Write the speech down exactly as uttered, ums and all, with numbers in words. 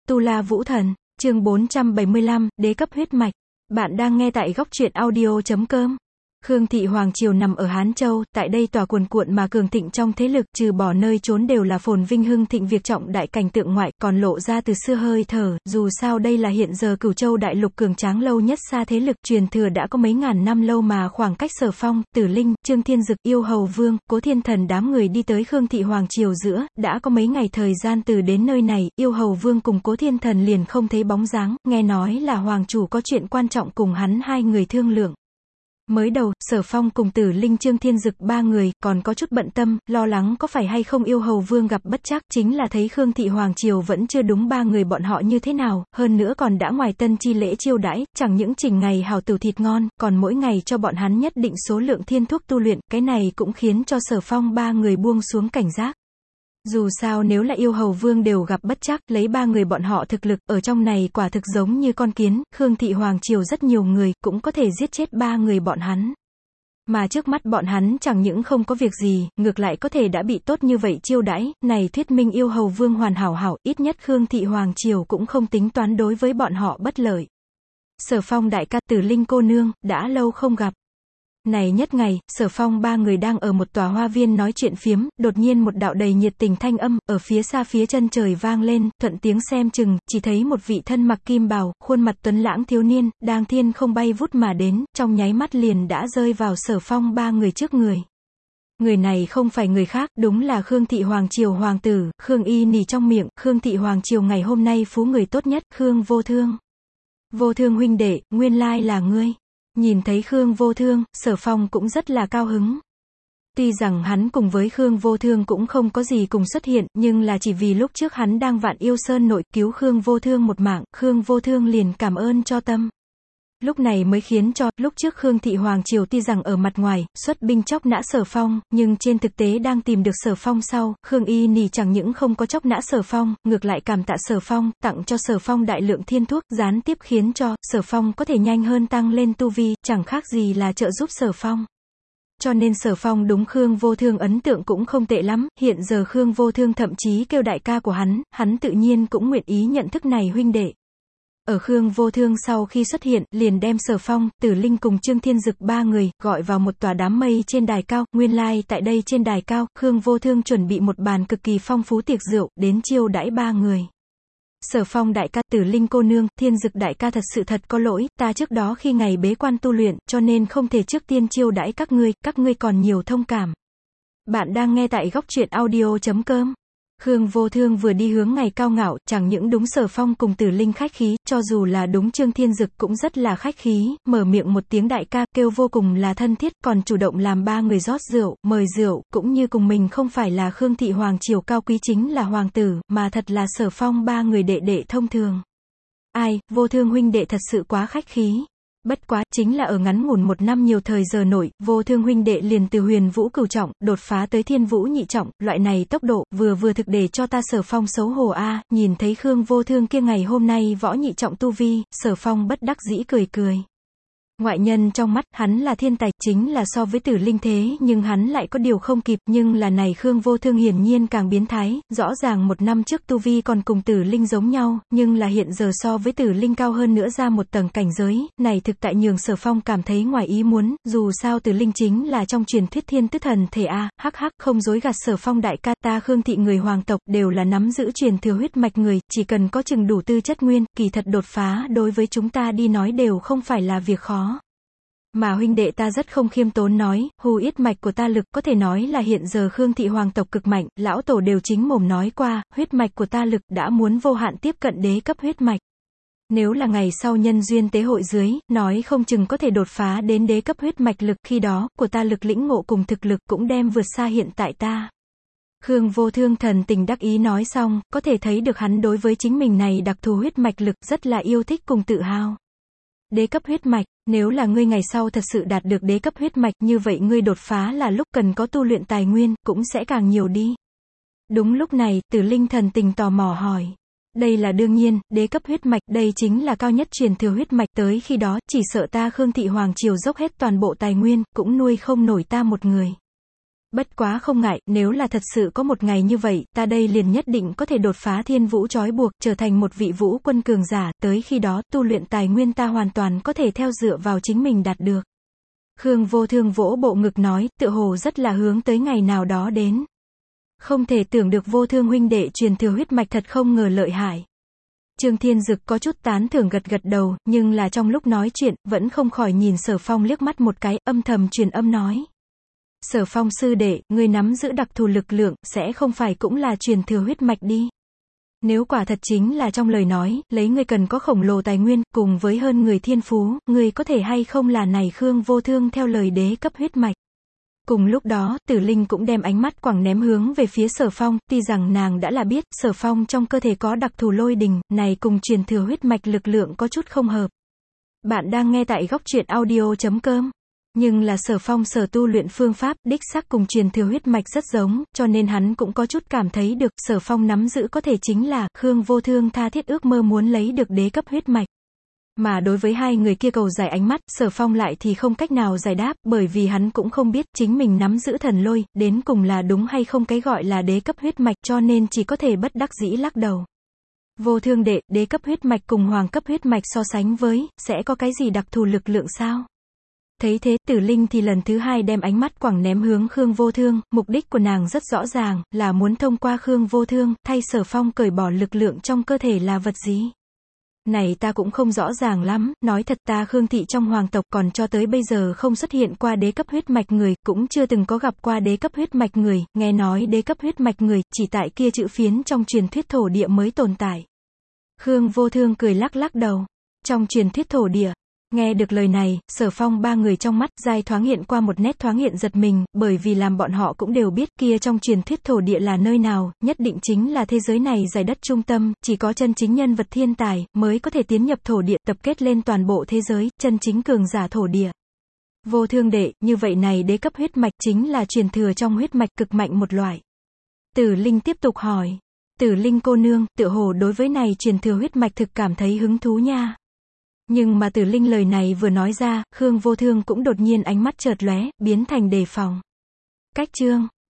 Tu La Vũ Thần, chương bốn trăm bảy mươi lăm, đế cấp huyết mạch. Bạn đang nghe tại góc truyện audio chấm com. Khương thị Hoàng Triều nằm ở Hán Châu, tại đây tòa cuồn cuộn mà cường thịnh trong thế lực, trừ bỏ nơi trốn đều là phồn vinh hưng thịnh việc trọng đại cảnh tượng ngoại, còn lộ ra từ xưa hơi thở, dù sao đây là hiện giờ Cửu Châu đại lục cường tráng lâu nhất xa thế lực, truyền thừa đã có mấy ngàn năm lâu mà khoảng cách Sở Phong, Tử Linh, Trương Thiên Dực, Yêu Hầu Vương, Cố Thiên Thần đám người đi tới Khương thị Hoàng Triều giữa, đã có mấy ngày thời gian từ đến nơi này, Yêu Hầu Vương cùng Cố Thiên Thần liền không thấy bóng dáng, nghe nói là Hoàng chủ có chuyện quan trọng cùng hắn hai người thương lượng. Mới đầu, Sở Phong cùng Tử Linh Trương Thiên Dực ba người, còn có chút bận tâm, lo lắng có phải hay không Yêu Hầu Vương gặp bất trắc, chính là thấy Khương thị Hoàng Triều vẫn chưa đúng ba người bọn họ như thế nào, hơn nữa còn đã ngoài tân chi lễ chiêu đãi, chẳng những chỉnh ngày hào tử thịt ngon, còn mỗi ngày cho bọn hắn nhất định số lượng thiên thuốc tu luyện, cái này cũng khiến cho Sở Phong ba người buông xuống cảnh giác. Dù sao nếu là Yêu Hầu Vương đều gặp bất trắc, lấy ba người bọn họ thực lực, ở trong này quả thực giống như con kiến, Khương thị Hoàng Triều rất nhiều người, cũng có thể giết chết ba người bọn hắn. Mà trước mắt bọn hắn chẳng những không có việc gì, ngược lại có thể đã bị tốt như vậy chiêu đãi, này thuyết minh Yêu Hầu Vương hoàn hảo hảo, ít nhất Khương thị Hoàng Triều cũng không tính toán đối với bọn họ bất lợi. Sở Phong đại ca, Tử Linh cô nương, đã lâu không gặp. Này nhất ngày, Sở Phong ba người đang ở một tòa hoa viên nói chuyện phiếm, đột nhiên một đạo đầy nhiệt tình thanh âm, ở phía xa phía chân trời vang lên, thuận tiếng xem chừng, chỉ thấy một vị thân mặc kim bào, khuôn mặt tuấn lãng thiếu niên, đang thiên không bay vút mà đến, trong nháy mắt liền đã rơi vào Sở Phong ba người trước người. Người này không phải người khác, đúng là Khương thị Hoàng Triều hoàng tử, Khương Y nỉ trong miệng, Khương thị Hoàng Triều ngày hôm nay phú người tốt nhất, Khương Vô Thương. Vô Thương huynh đệ, nguyên lai là ngươi. Nhìn thấy Khương Vô Thương, Sở Phong cũng rất là cao hứng. Tuy rằng hắn cùng với Khương Vô Thương cũng không có gì cùng xuất hiện, nhưng là chỉ vì lúc trước hắn đang Vạn Yêu Sơn nội cứu Khương Vô Thương một mạng, Khương Vô Thương liền cảm ơn cho tâm. Lúc này mới khiến cho, lúc trước Khương thị Hoàng Triều tuy rằng ở mặt ngoài, xuất binh chóc nã Sở Phong, nhưng trên thực tế đang tìm được Sở Phong sau, Khương Y nỉ chẳng những không có chóc nã Sở Phong, ngược lại cảm tạ Sở Phong, tặng cho Sở Phong đại lượng thiên thuốc, gián tiếp khiến cho, Sở Phong có thể nhanh hơn tăng lên tu vi, chẳng khác gì là trợ giúp Sở Phong. Cho nên Sở Phong đúng Khương Vô Thương ấn tượng cũng không tệ lắm, hiện giờ Khương Vô Thương thậm chí kêu đại ca của hắn, hắn tự nhiên cũng nguyện ý nhận thức này huynh đệ. Ở Khương Vô Thương sau khi xuất hiện, liền đem Sở Phong, Tử Linh cùng Trương Thiên Dực ba người, gọi vào một tòa đám mây trên đài cao, nguyên lai like, tại đây trên đài cao, Khương Vô Thương chuẩn bị một bàn cực kỳ phong phú tiệc rượu, đến chiêu đãi ba người. Sở Phong đại ca, Tử Linh cô nương, Thiên Dực đại ca thật sự thật có lỗi, ta trước đó khi ngày bế quan tu luyện, cho nên không thể trước tiên chiêu đãi các ngươi, các ngươi còn nhiều thông cảm. Bạn đang nghe tại góc truyện audio chấm com. Khương Vô Thương vừa đi hướng ngày cao ngạo, chẳng những đúng Sở Phong cùng Tử Linh khách khí, cho dù là đúng Trương Thiên Dực cũng rất là khách khí, mở miệng một tiếng đại ca, kêu vô cùng là thân thiết, còn chủ động làm ba người rót rượu, mời rượu, cũng như cùng mình không phải là Khương thị Hoàng Triều cao quý chính là hoàng tử, mà thật là Sở Phong ba người đệ đệ thông thường. Ai, Vô Thương huynh đệ thật sự quá khách khí. Bất quá, chính là ở ngắn ngủn một năm nhiều thời giờ nổi, Vô Thương huynh đệ liền từ huyền vũ cửu trọng, đột phá tới thiên vũ nhị trọng, loại này tốc độ, vừa vừa thực để cho ta Sở Phong xấu hổ a. Nhìn thấy Khương Vô Thương kia ngày hôm nay võ nhị trọng tu vi, Sở Phong bất đắc dĩ cười cười. Ngoại nhân trong mắt, hắn là thiên tài, chính là so với Tử Linh thế, nhưng hắn lại có điều không kịp, nhưng là này Khương Vô Thương hiển nhiên càng biến thái, rõ ràng một năm trước tu vi còn cùng Tử Linh giống nhau, nhưng là hiện giờ so với Tử Linh cao hơn nữa ra một tầng cảnh giới, này thực tại nhường Sở Phong cảm thấy ngoài ý muốn, dù sao Tử Linh chính là trong truyền thuyết thiên tứ thần thể a, hắc hắc, không dối gạt Sở Phong đại ca, ta Khương thị người hoàng tộc, đều là nắm giữ truyền thừa huyết mạch người, chỉ cần có chừng đủ tư chất nguyên, kỳ thật đột phá, đối với chúng ta đi nói đều không phải là việc khó. Mà huynh đệ ta rất không khiêm tốn nói, hù yết mạch của ta lực có thể nói là hiện giờ Khương thị hoàng tộc cực mạnh, lão tổ đều chính mồm nói qua, huyết mạch của ta lực đã muốn vô hạn tiếp cận đế cấp huyết mạch. Nếu là ngày sau nhân duyên tế hội dưới, nói không chừng có thể đột phá đến đế cấp huyết mạch lực, khi đó, của ta lực lĩnh ngộ cùng thực lực cũng đem vượt xa hiện tại ta. Khương Vô Thương thần tình đắc ý nói xong, có thể thấy được hắn đối với chính mình này đặc thù huyết mạch lực rất là yêu thích cùng tự hào. Đế cấp huyết mạch, nếu là ngươi ngày sau thật sự đạt được đế cấp huyết mạch, như vậy ngươi đột phá là lúc cần có tu luyện tài nguyên, cũng sẽ càng nhiều đi. Đúng lúc này, Tử Linh thần tình tò mò hỏi. Đây là đương nhiên, đế cấp huyết mạch, đây chính là cao nhất truyền thừa huyết mạch, tới khi đó, chỉ sợ ta Khương thị Hoàng Triều dốc hết toàn bộ tài nguyên, cũng nuôi không nổi ta một người. Bất quá không ngại, nếu là thật sự có một ngày như vậy, ta đây liền nhất định có thể đột phá thiên vũ trói buộc, trở thành một vị vũ quân cường giả, tới khi đó, tu luyện tài nguyên ta hoàn toàn có thể theo dựa vào chính mình đạt được. Khương Vô Thương vỗ bộ ngực nói, tựa hồ rất là hướng tới ngày nào đó đến. Không thể tưởng được Vô Thương huynh đệ truyền thừa huyết mạch thật không ngờ lợi hại. Trương Thiên Dực có chút tán thưởng gật gật đầu, nhưng là trong lúc nói chuyện, vẫn không khỏi nhìn Sở Phong liếc mắt một cái, âm thầm truyền âm nói. Sở Phong sư đệ, ngươi nắm giữ đặc thù lực lượng, sẽ không phải cũng là truyền thừa huyết mạch đi. Nếu quả thật chính là trong lời nói, lấy ngươi cần có khổng lồ tài nguyên, cùng với hơn người thiên phú, ngươi có thể hay không là này Khương Vô Thương theo lời đế cấp huyết mạch. Cùng lúc đó, Tử Linh cũng đem ánh mắt quẳng ném hướng về phía Sở Phong, tuy rằng nàng đã là biết, Sở Phong trong cơ thể có đặc thù lôi đình, này cùng truyền thừa huyết mạch lực lượng có chút không hợp. Bạn đang nghe tại góc truyện audio chấm com. Nhưng là Sở Phong sở tu luyện phương pháp, đích xác cùng truyền thừa huyết mạch rất giống, cho nên hắn cũng có chút cảm thấy được, Sở Phong nắm giữ có thể chính là, Khương Vô Thương tha thiết ước mơ muốn lấy được đế cấp huyết mạch. Mà đối với hai người kia cầu giải ánh mắt, Sở Phong lại thì không cách nào giải đáp, bởi vì hắn cũng không biết, chính mình nắm giữ thần lôi, đến cùng là đúng hay không cái gọi là đế cấp huyết mạch, cho nên chỉ có thể bất đắc dĩ lắc đầu. Vô Thương đệ, đế cấp huyết mạch cùng hoàng cấp huyết mạch so sánh với, sẽ có cái gì đặc thù lực lượng sao? Thấy thế, Tử Linh thì lần thứ hai đem ánh mắt quẳng ném hướng Khương Vô Thương, mục đích của nàng rất rõ ràng, là muốn thông qua Khương Vô Thương, thay Sở Phong cởi bỏ lực lượng trong cơ thể là vật gì. Này ta cũng không rõ ràng lắm, nói thật ta Khương thị trong hoàng tộc còn cho tới bây giờ không xuất hiện qua đế cấp huyết mạch người, cũng chưa từng có gặp qua đế cấp huyết mạch người, nghe nói đế cấp huyết mạch người, chỉ tại kia chữ phiến trong truyền thuyết thổ địa mới tồn tại. Khương Vô Thương cười lắc lắc đầu. Trong truyền thuyết thổ địa. Nghe được lời này, Sở Phong ba người trong mắt dai thoáng hiện qua một nét thoáng hiện giật mình, bởi vì làm bọn họ cũng đều biết kia trong truyền thuyết thổ địa là nơi nào, nhất định chính là thế giới này giải đất trung tâm, chỉ có chân chính nhân vật thiên tài, mới có thể tiến nhập thổ địa, tập kết lên toàn bộ thế giới, chân chính cường giả thổ địa. Vô Thương đệ, như vậy này đế cấp huyết mạch chính là truyền thừa trong huyết mạch cực mạnh một loại. Tử Linh tiếp tục hỏi. Tử Linh cô nương, tựa hồ đối với này truyền thừa huyết mạch thực cảm thấy hứng thú nha. Nhưng mà Tử Linh lời này vừa nói ra, Khương Vô Thương cũng đột nhiên ánh mắt chợt lóe, biến thành đề phòng. Cách chương